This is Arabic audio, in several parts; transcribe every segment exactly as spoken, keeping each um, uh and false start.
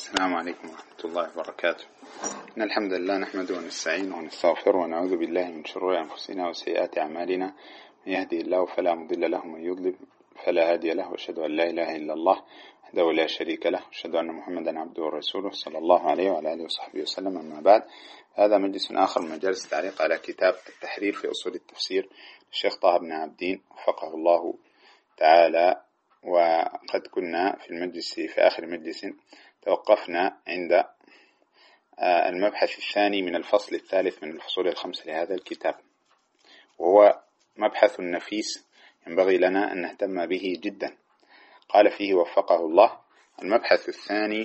السلام عليكم ورحمة الله وبركاته. إن الحمد لله نحمده ونستعينه ونستغفره ونعوذ بالله من شرور أنفسنا وسيئات أعمالنا، من يهدي الله فلا مضل له ومن يضلل فلا هادي له، وأشهد أن لا إله إلا الله وحده لا شريك له، وأشهد أن محمدا عبده ورسوله صلى الله عليه وعلى آله وصحبه وسلم. أما بعد، هذا مجلس آخر من مجالس التعليق على كتاب التحرير في أصول التفسير للشيخ طه بن عابدين وفقه الله تعالى. وقد كنا في المجلس في آخر مجلس توقفنا عند المبحث الثاني من الفصل الثالث من الفصول الخمس لهذا الكتاب، وهو مبحث نفيس ينبغي لنا أن نهتم به جدا. قال فيه وفقه الله: المبحث الثاني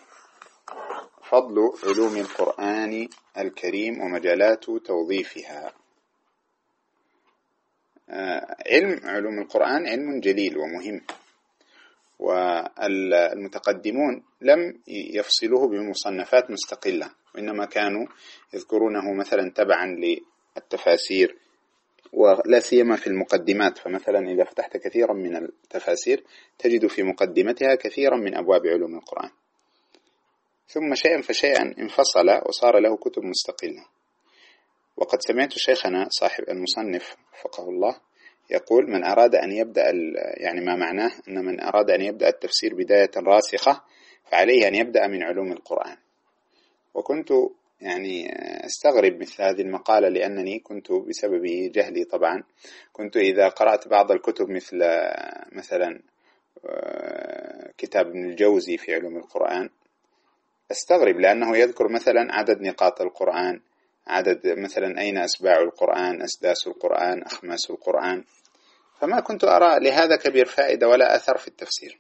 فضل علوم القرآن الكريم ومجالات توظيفها. علم علوم القرآن علم جليل ومهم، والمتقدمون لم يفصلوه بمصنفات مستقلة، وإنما كانوا يذكرونه مثلا تبعا للتفاسير، ولا سيما في المقدمات. فمثلا إذا فتحت كثيرا من التفاسير تجد في مقدمتها كثيرا من أبواب علوم القرآن، ثم شيئا فشيئا انفصل وصار له كتب مستقلة. وقد سمعت شيخنا صاحب المصنف وفقه الله يقول: من أراد أن يبدأ يعني ما معناه أن من أراد أن يبدأ التفسير بداية راسخة فعليه أن يبدأ من علوم القرآن. وكنت يعني استغرب مثل هذه المقالة، لأنني كنت بسبب جهلي طبعا كنت إذا قرأت بعض الكتب مثل مثلا كتاب ابن الجوزي في علوم القرآن استغرب، لأنه يذكر مثلا عدد نقاط القرآن، عدد مثلا أين أسباع القرآن، أسداس القرآن، أخماس القرآن، فما كنت أرى لهذا كبير فائدة ولا أثر في التفسير.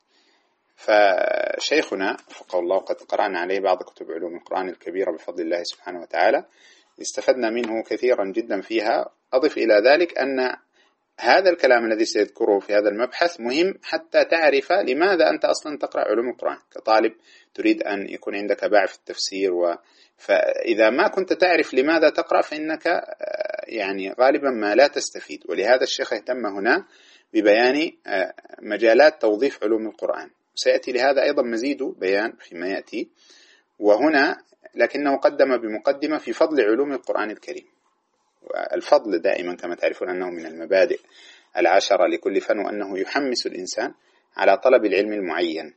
فشيخنا وفقه الله قد قرأنا عليه بعض كتب علوم القرآن الكبيرة بفضل الله سبحانه وتعالى، استفدنا منه كثيرا جدا فيها. أضف إلى ذلك أن هذا الكلام الذي سيذكره في هذا المبحث مهم حتى تعرف لماذا أنت أصلا تقرأ علوم القرآن كطالب تريد أن يكون عندك باع في التفسير. و... فإذا ما كنت تعرف لماذا تقرأ فإنك يعني غالبا ما لا تستفيد. ولهذا الشيخ اهتم هنا ببيان مجالات توظيف علوم القرآن، سيأتي لهذا أيضا مزيد بيان فيما يأتي. وهنا لكنه قدم بمقدمة في فضل علوم القرآن الكريم. الفضل دائما كما تعرفون أنه من المبادئ العشرة لكل فن، وأنه يحمس الإنسان على طلب العلم المعين.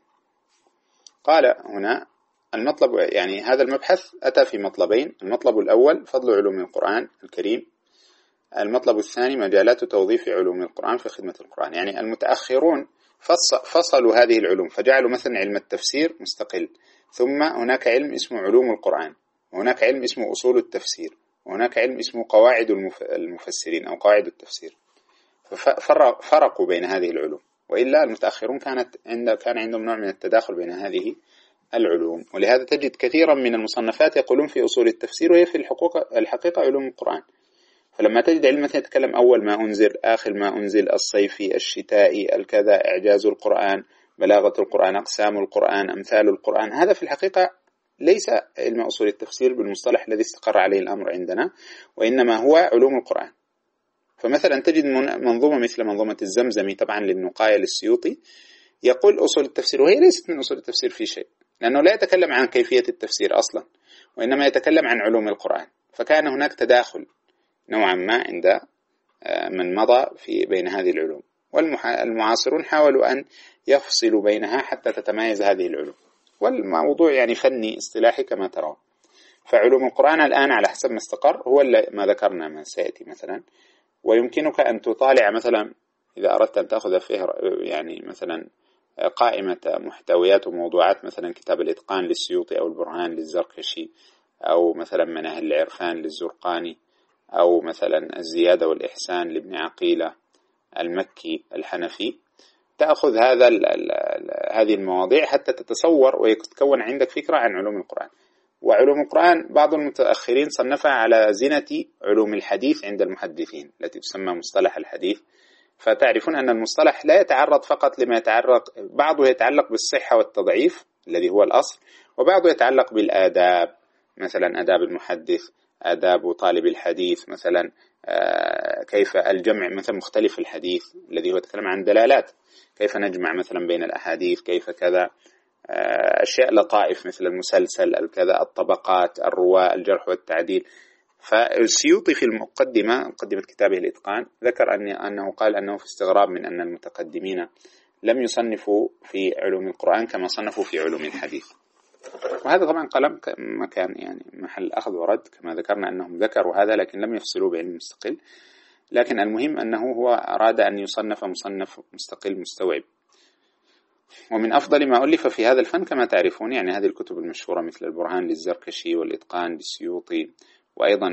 قال هنا المطلب، يعني هذا المبحث أتى في مطلبين: المطلب الأول فضل علوم القرآن الكريم، المطلب الثاني مجالات توظيف علوم القرآن في خدمة القرآن. يعني المتأخرون فصلوا هذه العلوم فجعلوا مثلا علم التفسير مستقل، ثم هناك علم اسمه علوم القرآن، وهناك علم اسمه أصول التفسير، وهناك علم اسمه قواعد المفسرين أو قواعد التفسير. ففرقوا بين هذه العلوم، وإلا المتأخرون كانت عند كان عندهم نوع من التداخل بين هذه العلوم. ولهذا تجد كثيرا من المصنفات يقولون في أصول التفسير وهي في الحقيقة الحقيقة علوم القرآن. فلما تجد علم مثلا يتكلم أول ما أنزل، آخر ما أنزل، الصيفي، الشتائي، الكذا، إعجاز القرآن، بلاغة القرآن، أقسام القرآن، أمثال القرآن، هذا في الحقيقة ليس علم أصول التفسير بالمصطلح الذي استقر عليه الأمر عندنا، وإنما هو علوم القرآن. فمثلا تجد منظومة مثل منظومة الزمزمي طبعا للنقاية للسيوطي يقول أصول التفسير، وهي ليست من أصول التفسير في شيء، لأنه لا يتكلم عن كيفية التفسير أصلا، وإنما يتكلم عن علوم القرآن. فكان هناك تداخل نوعا ما عند من مضى في بين هذه العلوم، والمعاصرون حاولوا أن يفصلوا بينها حتى تتميز هذه العلوم. والموضوع يعني فني اصطلاحي كما ترون. فعلوم القرآن الآن على حسب ما استقر هو ما ذكرنا ما سيأتي مثلا. ويمكنك أن تطالع مثلا إذا أردت أن تأخذ فيه يعني مثلا قائمة محتويات وموضوعات، مثلا كتاب الإتقان للسيوطي، أو البرهان للزركشي، أو مثلا مناهل العرفان للزرقاني، أو مثلا الزيادة والإحسان لابن عقيلة المكي الحنفي. تأخذ هذا ال ال هذه المواضيع حتى تتصور ويتكون عندك فكرة عن علوم القرآن. وعلوم القرآن بعض المتأخرين صنفها على زنة علوم الحديث عند المحدثين التي تسمى مصطلح الحديث. فتعرفون أن المصطلح لا يتعرض فقط لما يتعرض، بعضه يتعلق بالصحة والتضعيف الذي هو الأصل، وبعضه يتعلق بالآداب، مثلا آداب المحدث، آداب طالب الحديث، مثلا كيف الجمع مثلا مختلف الحديث الذي هو يتكلم عن دلالات، كيف نجمع مثلا بين الأحاديث، كيف كذا. أشياء لطائف مثل المسلسل، الكذا، الطبقات، الرواة، الجرح والتعديل. فالسيوطي في المقدمة مقدمة كتابه الإتقان ذكر أن أنه قال أنه في استغراب من أن المتقدمين لم يصنفوا في علوم القرآن كما صنفوا في علوم الحديث. وهذا طبعا قلم مكان يعني محل أخذ ورد، كما ذكرنا أنهم ذكروا هذا لكن لم يفصلوا بعلم مستقل. لكن المهم أنه هو أراد أن يصنف مصنف مستقل مستوعب. ومن أفضل ما ألف في هذا الفن كما تعرفون يعني هذه الكتب المشهورة مثل البرهان للزركشي والإتقان للسيوطي، وأيضا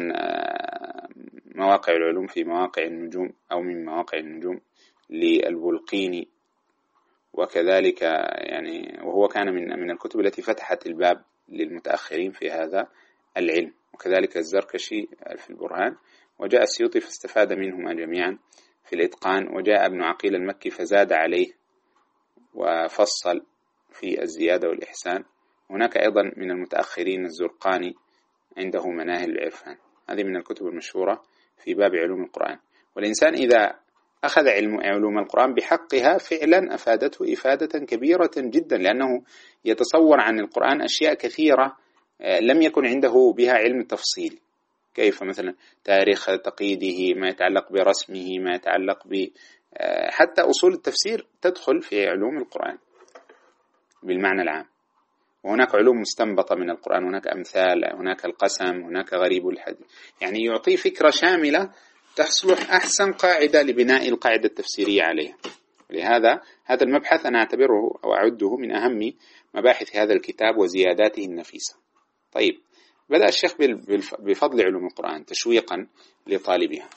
مواقع العلوم في مواقع النجوم أو من مواقع النجوم للبلقيني، وكذلك يعني وهو كان من من الكتب التي فتحت الباب للمتأخرين في هذا العلم، وكذلك الزركشي في البرهان. وجاء السيوطي فاستفاد منهما جميعا في الإتقان، وجاء ابن عقيل المكي فزاد عليه وفصل في الزيادة والإحسان. هناك أيضا من المتأخرين الزرقاني عنده مناهل العرفان. هذه من الكتب المشهورة في باب علوم القرآن. والإنسان إذا أخذ علم علوم القرآن بحقها فعلا أفادته إفادة كبيرة جدا، لأنه يتصور عن القرآن أشياء كثيرة لم يكن عنده بها علم تفصيل، كيف مثلا تاريخ تقييده، ما يتعلق برسمه، ما يتعلق ب حتى أصول التفسير تدخل في علوم القرآن بالمعنى العام. وهناك علوم مستنبطة من القرآن، هناك أمثال، هناك القسم، هناك غريب الحديث، يعني يعطي فكرة شاملة تصلح أحسن قاعدة لبناء القاعدة التفسيرية عليها. لهذا هذا المبحث أنا أعتبره أو أعده من أهم مباحث هذا الكتاب وزياداته النفيسة. طيب، بدأ الشيخ بفضل علوم القرآن تشويقا لطالبها،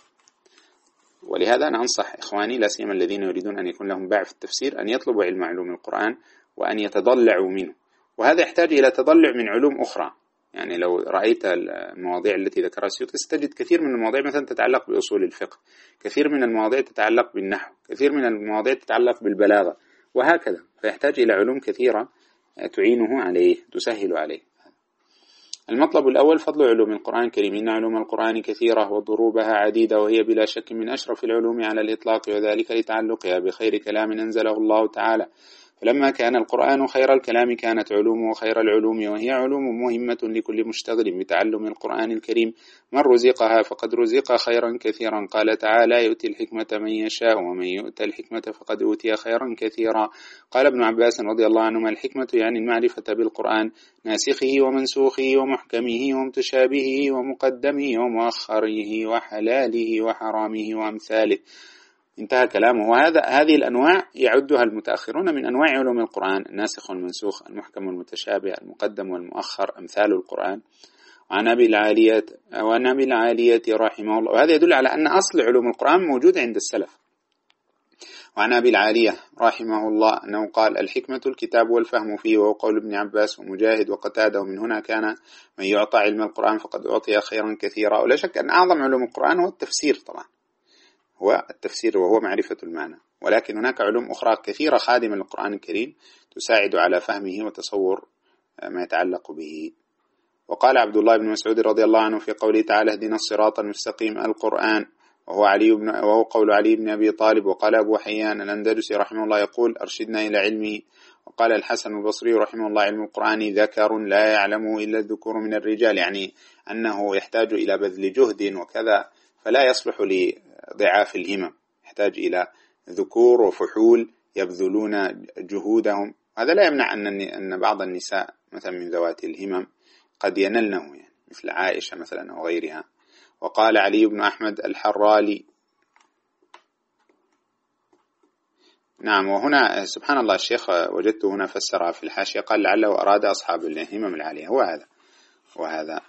ولهذا أنا أنصح إخواني لا سيما الذين يريدون أن يكون لهم باع في التفسير أن يطلبوا علم علوم القرآن وأن يتضلعوا منه. وهذا يحتاج إلى تضلع من علوم أخرى. يعني لو رأيت المواضيع التي ذكرها السيوطي ستجد كثير من المواضيع مثلا تتعلق بأصول الفقه، كثير من المواضيع تتعلق بالنحو، كثير من المواضيع تتعلق بالبلاغة، وهكذا. فيحتاج إلى علوم كثيرة تعينه عليه، تسهل عليه. المطلب الأول فضل علوم القرآن الكريم. إن علوم القرآن كثيرة وضروبها عديدة، وهي بلا شك من أشرف العلوم على الإطلاق، وذلك لتعلقها بخير كلام أنزله الله تعالى. فلما كان القرآن خير الكلام كانت علومه خير العلوم، وهي علوم مهمة لكل مشتغل بتعلم القرآن الكريم. من رزقها فقد رزق خيرا كثيرا. قال تعالى: يؤتي الحكمة من يشاء ومن يؤتى الحكمة فقد أوتي خيرا كثيرا. قال ابن عباس رضي الله عنهما: الحكمة يعني المعرفة بالقرآن، ناسخه ومنسوخه ومحكمه ومتشابهه ومقدمه ومؤخره وحلاله وحرامه وأمثاله. انتهى كلامه. وهذا هذه الأنواع يعدها المتأخرون من أنواع علوم القرآن: الناسخ والمنسوخ، المحكم والمتشابه، المقدم والمؤخر، أمثال القرآن. وعن أبي العالية وعن أبي العالية رحمه الله، وهذا يدل على أن أصل علوم القرآن موجود عند السلف. وعن أبي العالية رحمه الله أنه قال: الحكمة الكتاب والفهم فيه، وهو قول ابن عباس ومجاهد وقتادة. ومن هنا كان من يعطى علم القرآن فقد أعطي خيرا كثيرا. ولا شك أن أعظم علوم القرآن هو التفسير، طبعا هو التفسير وهو معرفة المعنى، ولكن هناك علوم أخرى كثيرة خادمة للقرآن الكريم تساعد على فهمه وتصور ما يتعلق به. وقال عبد الله بن مسعود رضي الله عنه في قوله تعالى: اهدنا الصراط المستقيم القرآن، وهو علي بن وهو قول علي بن أبي طالب. وقال أبو حيان الأندلسي رحمه الله يقول: أرشدنا إلى علمه. وقال الحسن البصري رحمه الله: علم القرآن ذكر لا يعلمه إلا الذكور من الرجال، يعني أنه يحتاج إلى بذل جهد وكذا، فلا يصلح لضعاف الهمم، يحتاج إلى ذكور وفحول يبذلون جهودهم. هذا لا يمنع أن أن بعض النساء مثلا من ذوات الهمم قد ينلنه، يعني مثل عائشة مثلا أو غيرها. وقال علي بن أحمد الحرالي. نعم. وهنا سبحان الله الشيخ وجدته هنا فسرها في الحاشية، قال: لعله أراد أصحاب الهمم العالية. هو هذا وهذا.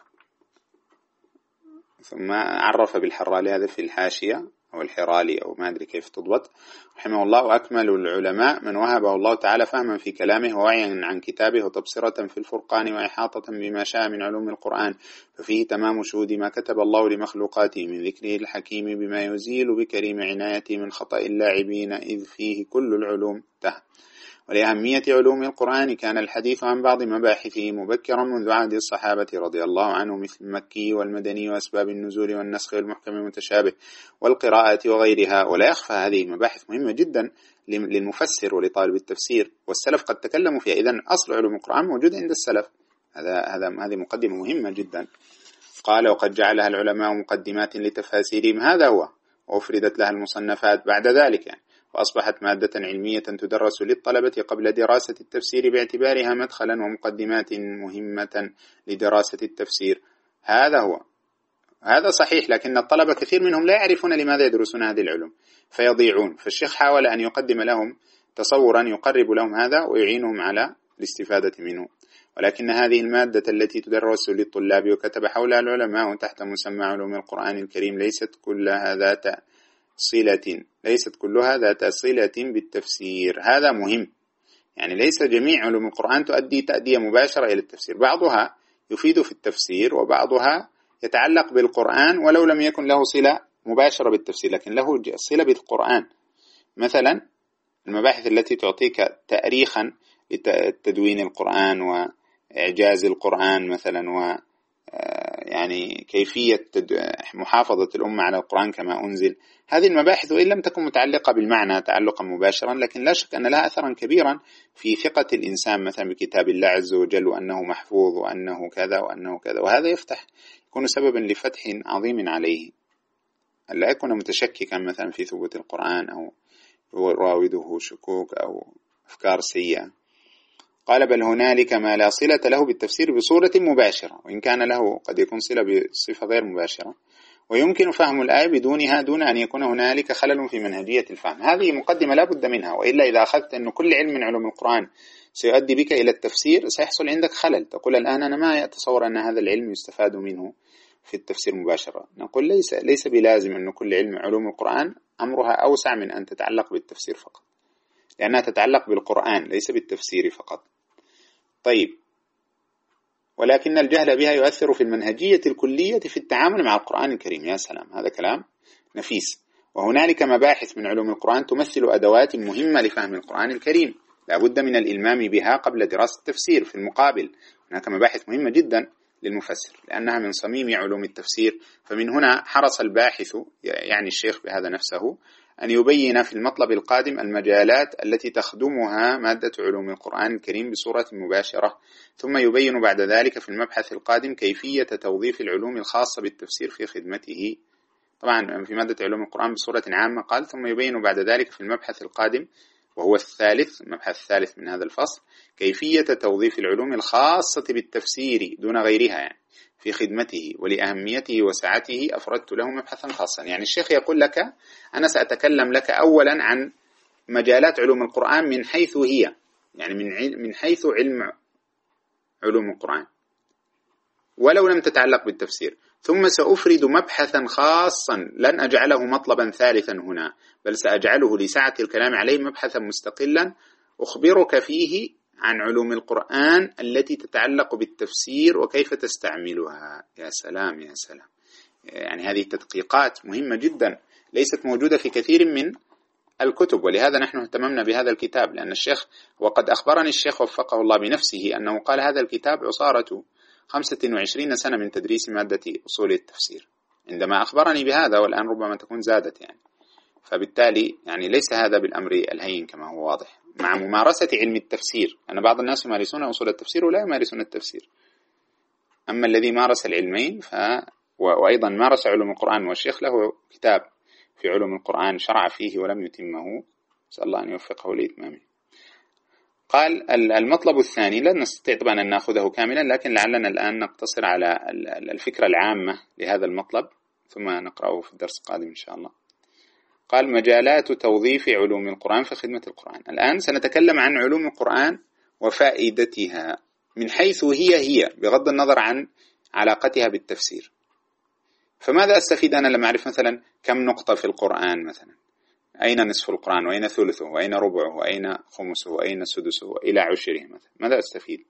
ثم عرف بالحرالي هذا في الحاشية أو الحرالي أو ما أدري كيف تضبط، رحمه الله: وأكمل العلماء من وهبه الله تعالى فهما في كلامه ووعيا عن كتابه وتبصرة في الفرقان وإحاطة بما شاء من علوم القرآن، ففيه تمام شهود ما كتب الله لمخلوقاته من ذكره الحكيم بما يزيل بكريم عنايته من خطأ اللاعبين، إذ فيه كل العلوم ته. ولأهمية علوم القرآن كان الحديث عن بعض مباحثه مبكرا منذ عهد الصحابة رضي الله عنهم مثل المكي والمدني وأسباب النزول والنسخ والمحكم المتشابه والقراءة وغيرها. ولا يخفى هذه المباحث مهمة جدا للمفسر ولطالب التفسير، والسلف قد تكلموا فيها. إذن أصل علوم القرآن موجود عند السلف. هذا هذا هذه مقدمة مهمة جدا. قال: وقد جعلها العلماء مقدمات لتفاسيرهم، هذا هو، وأفردت لها المصنفات بعد ذلك يعني، وأصبحت مادة علمية تدرس للطلبة قبل دراسة التفسير باعتبارها مدخلا ومقدمات مهمة لدراسة التفسير. هذا هو، هذا صحيح، لكن الطلبة كثير منهم لا يعرفون لماذا يدرسون هذه العلوم فيضيعون. فالشيخ حاول أن يقدم لهم تصورا يقرب لهم هذا ويعينهم على الاستفادة منه. ولكن هذه المادة التي تدرس للطلاب وكتب حولها العلماء تحت مسمى علوم القرآن الكريم ليست كلها ذات صلة ليست كلها ذات صلة بالتفسير. هذا مهم، يعني ليس جميع علوم القرآن تؤدي تأدية مباشرة إلى التفسير، بعضها يفيد في التفسير وبعضها يتعلق بالقرآن ولو لم يكن له صلة مباشرة بالتفسير لكن له صلة بالقرآن. مثلا المباحث التي تعطيك تأريخا لتدوين القرآن وإعجاز القرآن مثلا، و يعني كيفية محافظة الأمة على القرآن كما أنزل. هذه المباحث وإن لم تكن متعلقة بالمعنى تعلقا مباشرا لكن لا شك أن لها أثرا كبيرا في ثقة الإنسان مثلا بكتاب الله عز وجل، وأنه محفوظ وأنه كذا وأنه كذا، وهذا يفتح يكون سببا لفتح عظيم عليه، ألا يكون متشككا مثلا في ثبوت القرآن أو يراوده شكوك أو أفكار سيئة. قال: بل هنالك ما لا صلة له بالتفسير بصورة مباشرة، وإن كان له قد يكون صلة بصفة غير مباشرة، ويمكن فهم الآية بدونها دون أن يكون هنالك خلل في منهجية الفهم. هذه مقدمة لا بد منها، وإلا إذا أخذت أن كل علم من علوم القرآن سيؤدي بك إلى التفسير سيحصل عندك خلل. تقول الآن أنا ما أتصور أن هذا العلم يستفاد منه في التفسير مباشرة. نقول ليس ليس بلازم أن كل علم علوم القرآن أمرها أوسع من أن تتعلق بالتفسير فقط، لأنها تتعلق بالقرآن ليس بالتفسير فقط. طيب، ولكن الجهل بها يؤثر في المنهجية الكلية في التعامل مع القرآن الكريم. يا سلام، هذا كلام نفيس. وهنالك مباحث من علوم القرآن تمثل أدوات مهمة لفهم القرآن الكريم لا بد من الإلمام بها قبل دراسة التفسير. في المقابل هناك مباحث مهمة جدا للمفسر لأنها من صميم علوم التفسير. فمن هنا حرص الباحث يعني الشيخ بهذا نفسه أن يبين في المطلب القادم المجالات التي تخدمها مادة علوم القرآن الكريم بصورة مباشرة، ثم يبين بعد ذلك في المبحث القادم كيفية توظيف العلوم الخاصة بالتفسير في خدمته. طبعا في مادة علوم القرآن بصورة عامة قال، ثم يبين بعد ذلك في المبحث القادم وهو الثالث المبحث الثالث من هذا الفصل كيفية توظيف العلوم الخاصة بالتفسير دون غيرها يعني في خدمته. ولأهميته وسعته أفردت له مبحثا خاصا. يعني الشيخ يقول لك أنا سأتكلم لك أولا عن مجالات علوم القرآن من حيث هي، يعني من من حيث علم علوم القرآن ولو لم تتعلق بالتفسير، ثم سأفرد مبحثا خاصا لن أجعله مطلبا ثالثا هنا، بل سأجعله لسعة الكلام عليه مبحثا مستقلا أخبرك فيه عن علوم القرآن التي تتعلق بالتفسير وكيف تستعملها. يا سلام يا سلام، يعني هذه التدقيقات مهمة جدا ليست موجودة في كثير من الكتب، ولهذا نحن اهتممنا بهذا الكتاب. لأن الشيخ وقد أخبرني الشيخ وفقه الله بنفسه أنه قال هذا الكتاب عصارة خمسة وعشرين سنة من تدريس مادة أصول التفسير عندما أخبرني بهذا، والآن ربما تكون زادت يعني. فبالتالي يعني ليس هذا بالأمر الهين كما هو واضح مع ممارسة علم التفسير. أن بعض الناس يمارسون أصول التفسير ولا يمارسون التفسير. أما الذي مارس العلمين ف... وأيضا مارس علوم القرآن، والشيخ له كتاب في علوم القرآن شرع فيه ولم يتمه، نسأل الله أن يوفقه لإتمامه. قال المطلب الثاني لن نستطيع طبعا أن نأخذه كاملا، لكن لعلنا الآن نقتصر على الفكرة العامة لهذا المطلب ثم نقرأه في الدرس القادم إن شاء الله. قال مجالات توظيف علوم القرآن في خدمة القرآن. الآن سنتكلم عن علوم القرآن وفائدتها من حيث هي هي بغض النظر عن علاقتها بالتفسير. فماذا أستفيد أنا لما أعرف مثلا كم نقطة في القرآن، مثلا أين نصف القرآن وأين ثلثه وأين ربعه وأين خمسه وأين سدسه وإلى عشره مثلا؟ ماذا أستفيد؟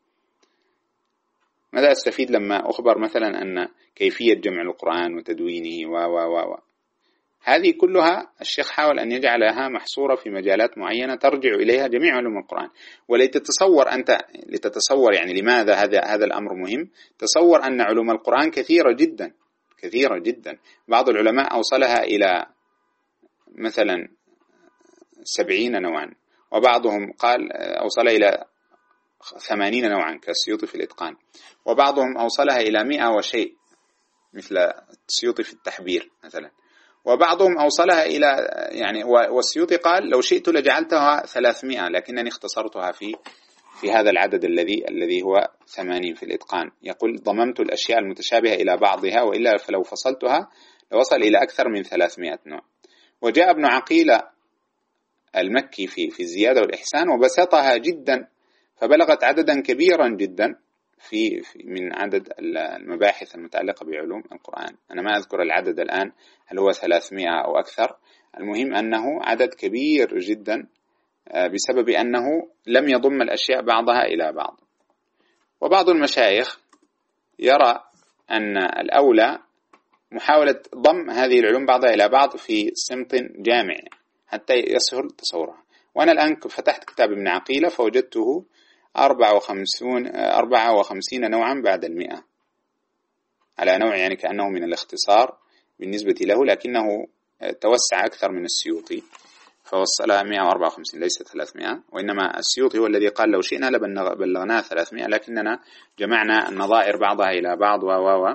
ماذا أستفيد لما أخبر مثلا أن كيفية جمع القرآن وتدوينه و و و هذه كلها الشيخ حاول أن يجعلها محصورة في مجالات معينة ترجع إليها جميع علوم القرآن. ولتتصور أنت لتتصور يعني لماذا هذا هذا الأمر مهم، تصور أن علوم القرآن كثيرة جدا كثيرة جدا. بعض العلماء أوصلها إلى مثلا سبعين نوعا، وبعضهم قال أوصلها إلى ثمانين نوعا كالسيوطي في الإتقان، وبعضهم أوصلها إلى مئة وشيء مثل السيوطي في التحبير مثلا، وبعضهم أوصلها إلى يعني والسيوطي قال لو شئت لجعلتها ثلاثمائة لكنني اختصرتها في في هذا العدد الذي الذي هو ثمانين في الإتقان. يقول ضممت الأشياء المتشابهة إلى بعضها، وإلا فلو فصلتها لوصل إلى أكثر من ثلاثمائة نوع. وجاء ابن عقيل المكي في في الزيادة والإحسان وبسطها جدا فبلغت عددا كبيرا جدا في, في من عدد المباحث المتعلقة بعلوم القرآن. أنا ما أذكر العدد الآن هل هو ثلاثمائة أو أكثر، المهم أنه عدد كبير جدا بسبب أنه لم يضم الأشياء بعضها إلى بعض. وبعض المشايخ يرى أن الأولى محاولة ضم هذه العلوم بعضها إلى بعض في صمت جامع حتى يسهل تصورها. وأنا الآن فتحت كتاب ابن عقيلة فوجدته أربعة وخمسين أربعة وخمسين نوعا بعد المئة على نوع، يعني كأنه من الاختصار بالنسبة له، لكنه توسع أكثر من السيوطي فوصلها مئة وأربعة وخمسين ليس ثلاثمائة، وإنما السيوطي هو الذي قال لو شئنا لبلغناه ثلاثمائة، لكننا جمعنا النظائر بعضها إلى بعض و و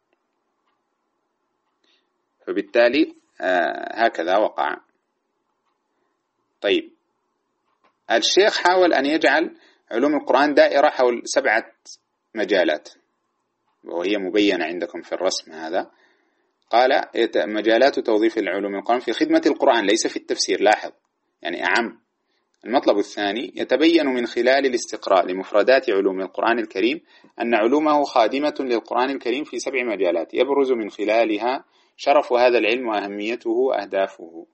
فبالتالي هكذا وقع. طيب الشيخ حاول أن يجعل علوم القرآن دائرة حول سبعة مجالات، وهي مبينة عندكم في الرسم هذا. قال مجالات توظيف العلوم القرآن في خدمة القرآن ليس في التفسير، لاحظ يعني أعم. المطلب الثاني يتبين من خلال الاستقراء لمفردات علوم القرآن الكريم أن علومه خادمة للقرآن الكريم في سبع مجالات يبرز من خلالها شرف هذا العلم وأهميته وأهدافه،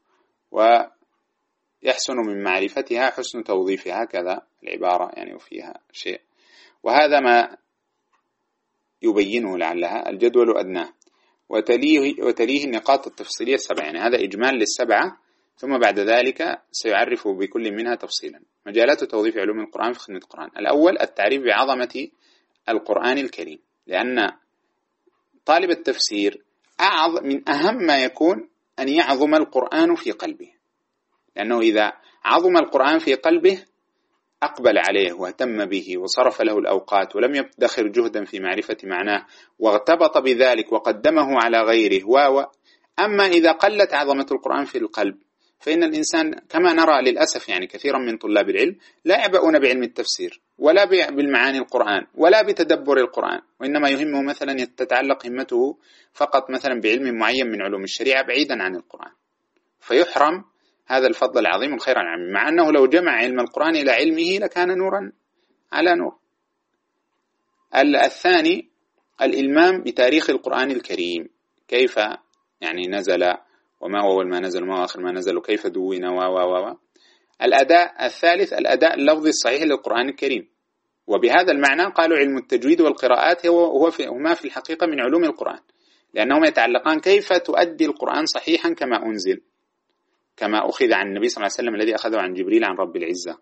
ويحسن من معرفتها حسن توظيفها، كذا العبارة يعني وفيها شيء. وهذا ما يبينه لعلها الجدول أدناه، وتليه, وتليه النقاط التفصيلية السبعة، يعني هذا إجمال للسبعة ثم بعد ذلك سيعرف بكل منها تفصيلا. مجالات توظيف علوم القرآن في خدمة القرآن: الأول التعريف بعظمة القرآن الكريم، لأن طالب التفسير أعظم من أهم ما يكون أن يعظم القرآن في قلبه، لأنه إذا عظم القرآن في قلبه أقبل عليه واهتم به وصرف له الأوقات ولم يدخر جهدا في معرفة معناه واغتبط بذلك وقدمه على غيره و أما إذا قلت عظمة القرآن في القلب فإن الإنسان كما نرى للأسف يعني كثيرا من طلاب العلم لا يعبؤون بعلم التفسير ولا بالمعاني القرآن ولا بتدبر القرآن، وإنما يهمه مثلا تتعلق همته فقط مثلا بعلم معين من علوم الشريعة بعيدا عن القرآن، فيحرم هذا الفضل العظيم والخير العظيم، مع أنه لو جمع علم القرآن إلى علمه لكان نورا على نور. الثاني الإلمام بتاريخ القرآن الكريم، كيف يعني نزل وما هو ما نزل وما آخر ما نزل وكيف دون و و و الأداء الثالث الأداء اللفظي الصحيح للقرآن الكريم، وبهذا المعنى قالوا علم التجويد والقراءات هو هو في هما في الحقيقة من علوم القرآن، لأنهما يتعلقان كيف تؤدي القرآن صحيحا كما أنزل، كما أخذ عن النبي صلى الله عليه وسلم الذي أخذه عن جبريل عن رب العزة.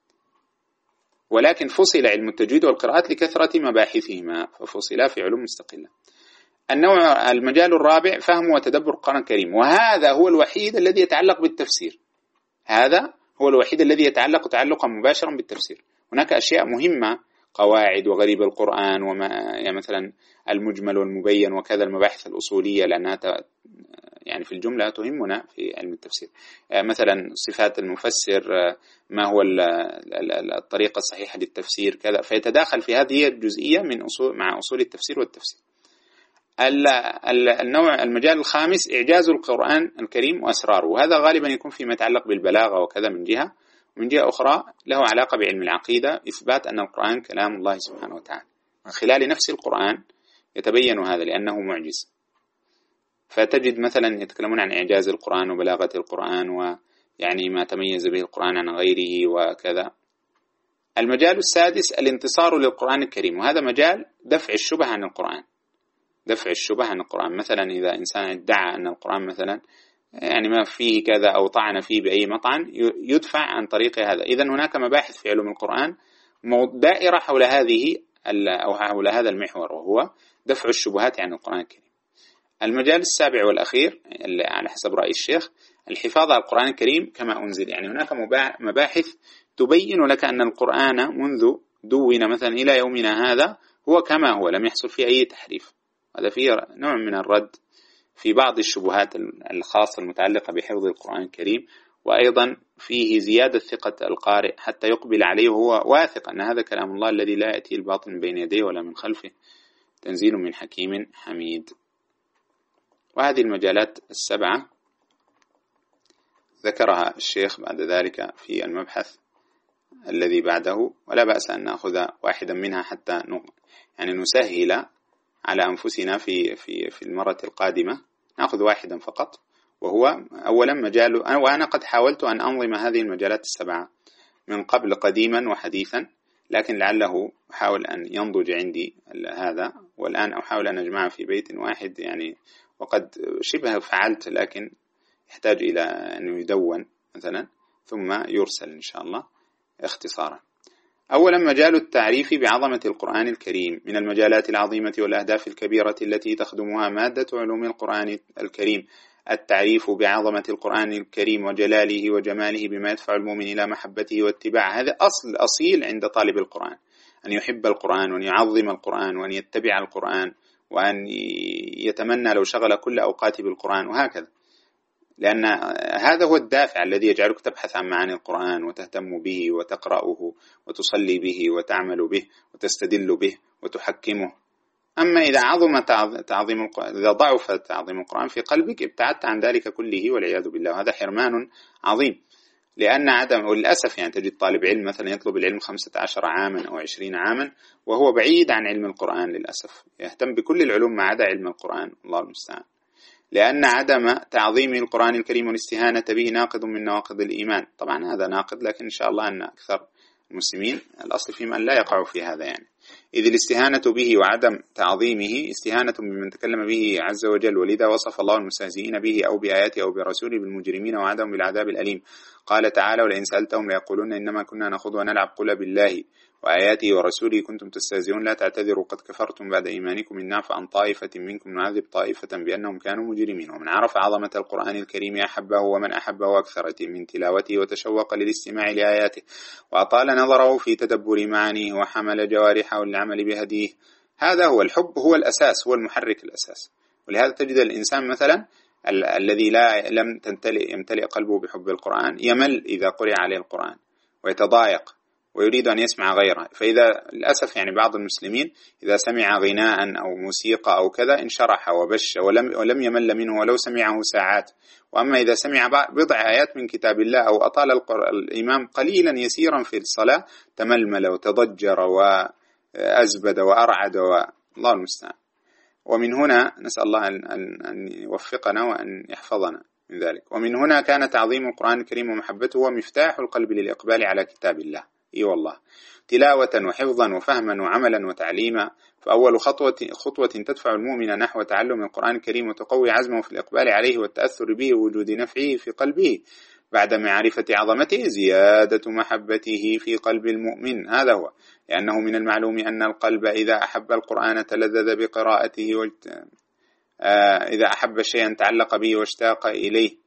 ولكن فصل علم التجويد والقراءات لكثرة مباحثهما ففصلا في علوم مستقلة. النوع المجال الرابع فهم وتدبر القرآن الكريم، وهذا هو الوحيد الذي يتعلق بالتفسير، هذا هو الوحيد الذي يتعلق تعلقا مباشرا بالتفسير. هناك أشياء مهمة قواعد وغريب القرآن وما يعني مثلا المجمل والمبين وكذا المباحث الأصولية لأنها يعني في الجملة تهمنا في علم التفسير، مثلا صفات المفسر، ما هو الطريقة الصحيحة للتفسير كذا، فيتداخل في هذه الجزئية من أصول مع أصول التفسير والتفسير. النوع المجال الخامس إعجاز القرآن الكريم وأسراره، وهذا غالبا يكون فيما يتعلق بالبلاغة وكذا من جهة، ومن جهة أخرى له علاقة بعلم العقيدة، إثبات أن القرآن كلام الله سبحانه وتعالى، من خلال نفس القرآن يتبين هذا لأنه معجز. فتجد مثلا يتكلمون عن إعجاز القرآن وبلاغة القرآن ويعني ما تميز به القرآن عن غيره وكذا. المجال السادس الانتصار للقرآن الكريم، وهذا مجال دفع الشبه عن القرآن، دفع الشبه عن القرآن. مثلا إذا إنسان ادعى أن القرآن مثلا يعني ما فيه كذا أو طعن فيه بأي مطعن يدفع عن طريق هذا. إذن هناك مباحث في علوم القرآن دائرة حول هذه أو حول هذا المحور، وهو دفع الشبهات عن القرآن الكريم. المجال السابع والأخير اللي على حسب رأي الشيخ الحفاظ على القرآن الكريم كما أنزل. يعني هناك مباحث تبين لك أن القرآن منذ دون مثلا إلى يومنا هذا هو كما هو، لم يحصل فيه أي تحريف. هذا فيه نوع من الرد في بعض الشبهات الخاصة المتعلقة بحفظ القرآن الكريم، وأيضا فيه زيادة ثقة القارئ حتى يقبل عليه وهو واثق أن هذا كلام الله الذي لا يأتي الباطل من بين يديه ولا من خلفه، تنزيل من حكيم حميد. وهذه المجالات السبعة ذكرها الشيخ بعد ذلك في المبحث الذي بعده، ولا بأس أن نأخذ واحدا منها حتى يعني نسهل على أنفسنا في في في المرة القادمة. نأخذ واحدا فقط، وهو أولا مجال، وأنا قد حاولت أن أنظم هذه المجالات السبعة من قبل قديما وحديثا، لكن لعله أحاول أن ينضج عندي هذا، والآن أحاول أن أجمعه في بيت واحد يعني، وقد شبه فعلت لكن يحتاج إلى أن يدون مثلا ثم يرسل إن شاء الله اختصارا. أولا مجال التعريف بعظمة القرآن الكريم من المجالات العظيمة والأهداف الكبيرة التي تخدمها مادة علوم القرآن الكريم التعريف بعظمة القرآن الكريم وجلاله وجماله بما يدفع المؤمن إلى محبته واتباعه. هذا أصل أصيل عند طالب القرآن، أن يحب القرآن وأن يعظم القرآن وأن يتبع القرآن وأن يتمنى لو شغل كل أوقاته بالقرآن، وهكذا، لأن هذا هو الدافع الذي يجعلك تبحث عن معاني القرآن وتهتم به وتقرأه وتصلي به وتعمل به وتستدل به وتحكمه. أما إذا عظم تعظيم إذا ضعف تعظيم القرآن في قلبك ابتعدت عن ذلك كله والعياذ بالله، وهذا حرمان عظيم. لأن عدم، وللأسف يعني تجد طالب علم مثلا يطلب العلم خمسة عشر عاما أو عشرين عاما وهو بعيد عن علم القرآن للأسف، يهتم بكل العلوم ما عدا علم القرآن، الله المستعان. لأن عدم تعظيم القرآن الكريم والاستهانة به ناقض من نواقض الإيمان. طبعا هذا ناقض، لكن إن شاء الله أن أكثر المسلمين الأصل فيهم أن لا يقعوا في هذا يعني، إذ الاستهانة به وعدم تعظيمه استهانة بمن تكلم به عز وجل، ولذا وصف الله المستهزئين به أو بآياته أو برسوله بالمجرمين وعدهم بالعذاب الأليم. قال تعالى: ولئن سألتهم ليقولون إنما كنا نخوض ونلعب قل بالله وآياته ورسوله كنتم تستهزئون لا تعتذروا قد كفرتم بعد إيمانكم إن نعفو عن طائفة منكم نعذب طائفة بأنهم كانوا مجرمين. ومن عرف عظمة القرآن الكريم أحبه، ومن أحبه أكثر من تلاوته وتشوق للاستماع لآياته وأطال نظره في تدبر معانيه وحمل جوارحه للعمل بهديه. هذا هو الحب، هو الأساس، هو المحرك الأساس. ولهذا تجد الإنسان مثلا ال- الذي لا لم تمتلئ يمتلئ قلبه بحب القرآن يمل إذا قرئ عليه القرآن ويتضايق ويريد أن يسمع غيره. فإذا للأسف يعني بعض المسلمين إذا سمع غناء أو موسيقى أو كذا انشرح وبش ولم, ولم يمل منه ولو سمعه ساعات. وأما إذا سمع بضع آيات من كتاب الله أو أطال الإمام قليلا يسيرا في الصلاة تململ وتضجر وأزبد وأرعد والله المستعان. ومن هنا نسأل الله أن يوفقنا وأن يحفظنا من ذلك. ومن هنا كان تعظيم القرآن الكريم ومحبته هو مفتاح القلب للإقبال على كتاب الله، إي والله، تلاوة وحفظا وفهما وعملا وتعليما. فأول خطوة, خطوة تدفع المؤمن نحو تعلم القرآن الكريم وتقوي عزمه في الإقبال عليه والتأثر به ووجود نفعه في قلبه بعد معرفة عظمته زيادة محبته في قلب المؤمن. هذا هو، لأنه من المعلوم أن القلب إذا أحب القرآن تلذذ بقراءته وجت... آه إذا أحب شيئا تعلق به واشتاق إليه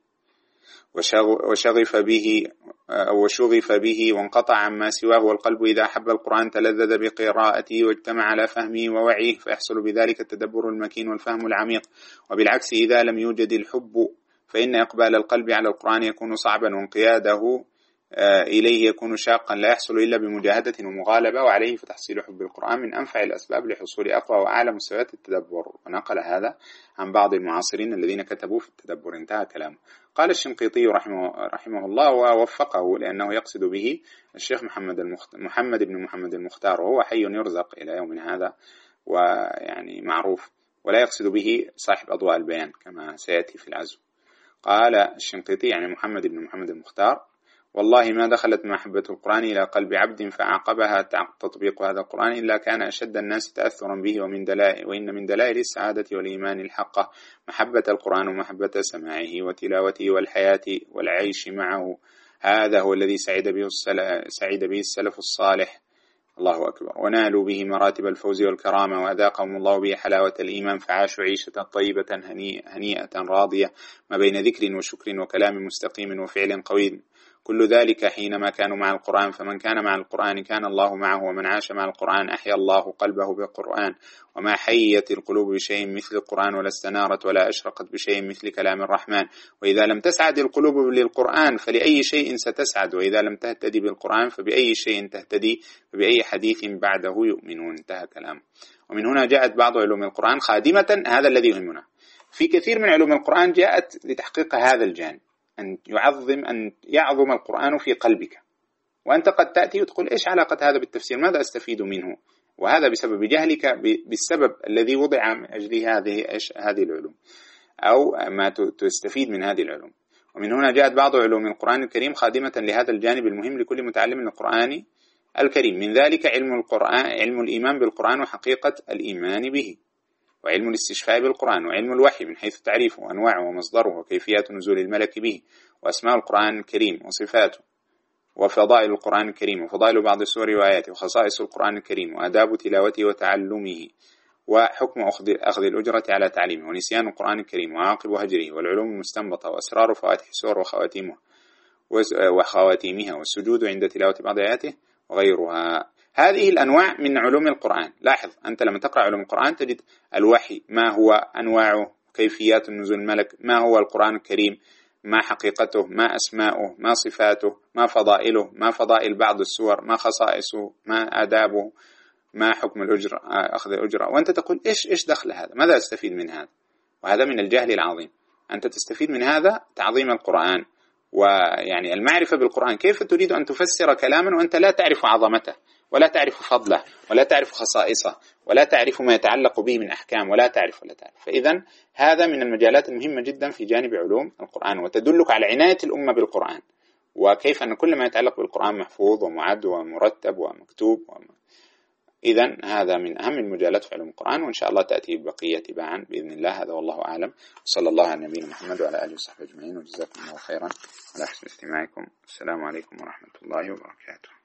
وشغف به وشغف به وانقطع عما سواه. والقلب إذا أحب القرآن تلذذ بقراءته واجتمع على فهمه ووعيه، فيحصل بذلك التدبر المكين والفهم العميق. وبالعكس إذا لم يوجد الحب فإن إقبال القلب على القرآن يكون صعبا وانقياده إليه يكون شاقا لا يحصل إلا بمجاهدة ومغالبة. وعليه فتحصيل حب القرآن من أنفع الأسباب لحصول أقوى وأعلى مستويات التدبر. ونقل هذا عن بعض المعاصرين الذين كتبوا في التدبر. انتهى كلامه. قال الشنقيطي رحمه, رحمه الله ووفقه لأنه يقصد به الشيخ محمد, المخت... محمد بن محمد المختار، وهو حي يرزق إلى يوم هذا ويعني معروف، ولا يقصد به صاحب أضواء البيان كما سيأتي في العزو. قال الشنقيطي يعني محمد بن محمد المختار، والله ما دخلت محبة القرآن إلى قلب عبد فعقبها تطبيق هذا القرآن إلا كان أشد الناس تأثرا به، ومن دلائل وإن من دلائل السعادة والإيمان الحقة محبة القرآن ومحبة سماعه وتلاوته والحياة والعيش معه. هذا هو الذي سعد به سعد به السلف الصالح، الله أكبر، ونالوا به مراتب الفوز والكرامة، وأذاقهم الله به حلاوة الإيمان، فعاشوا عيشة طيبة هنيئة راضية ما بين ذكر وشكر وكلام مستقيم وفعل قويم، كل ذلك حينما كانوا مع القرآن. فمن كان مع القرآن كان الله معه، ومن عاش مع القرآن أحيا الله قلبه بالقرآن. وما حيت القلوب بشيء مثل القرآن، ولا استنارت ولا أشرقت بشيء مثل كلام الرحمن. وإذا لم تسعد القلوب للقرآن فلأي شيء ستسعد، وإذا لم تهتدي بالقرآن فبأي شيء تهتدي، فبأي حديث بعده يؤمنون. انتهى كلامه. ومن هنا جاءت بعض علوم القرآن خادمة هذا الذي يهمنا. في كثير من علوم القرآن جاءت لتحقيق هذا الجانب، أن يعظم أن يعظم القرآن في قلبك. وأنت قد تأتي وتقول إيش علاقة هذا بالتفسير؟ ماذا أستفيد منه؟ وهذا بسبب جهلك بالسبب الذي وضع من أجل هذه هذه العلوم، أو ما تستفيد من هذه العلوم. ومن هنا جاءت بعض علوم القرآن الكريم خادمة لهذا الجانب المهم لكل متعلم القرآن الكريم. من ذلك علم القرآن، علم الإيمان بالقرآن وحقيقة الإيمان به، وعلم الاستشفاء بالقرآن، وعلم الوحي من حيث تعريفه وأنواعه ومصدره وكيفيات نزول الملك به، وأسماء القرآن الكريم وصفاته، وفضائل القرآن الكريم، وفضائل بعض السور وآياته، وخصائص القرآن الكريم، وآداب تلاوته وتعلمه، وحكم أخذ الأجرة على تعليمه، ونسيان القرآن الكريم، وعواقب هجره، والعلوم المستنبطة، وأسرار فواتح السور وخواتيمها وخواتيمها، والسجود عند تلاوة بعض آياته وغيرها. هذه الأنواع من علوم القرآن. لاحظ أنت لما تقرأ علوم القرآن تجد الوحي ما هو أنواعه، كيفيات نزول الملك، ما هو القرآن الكريم، ما حقيقته، ما أسماؤه، ما صفاته، ما فضائله، ما فضائل بعض السور، ما خصائصه، ما آدابه، ما حكم الأجرة، أخذ الأجرة. وأنت تقول إيش إيش دخل هذا؟ ماذا أستفيد من هذا؟ وهذا من الجهل العظيم. أنت تستفيد من هذا تعظيم القرآن، ويعني المعرفة بالقرآن. كيف تريد أن تفسر كلاما وأنت لا تعرف عظمته، ولا تعرف فضله، ولا تعرف خصائصه، ولا تعرف ما يتعلق به من أحكام، ولا تعرف ولا تعرف. فإذا هذا من المجالات المهمة جدا في جانب علوم القرآن، وتدلك على عناية الأمة بالقرآن، وكيف أن كل ما يتعلق بالقرآن محفوظ ومعد ومرتب ومكتوب وم... إذن هذا من أهم المجالات في علوم القرآن، وإن شاء الله تأتي بقية تباعا بإذن الله. هذا والله أعلم، وصلى الله على نبينا محمد وعلى آله وصحبه أجمعين، وجزاكم الله خيرا على حسن استماعكم. السلام عليكم ورحمة الله وبركاته.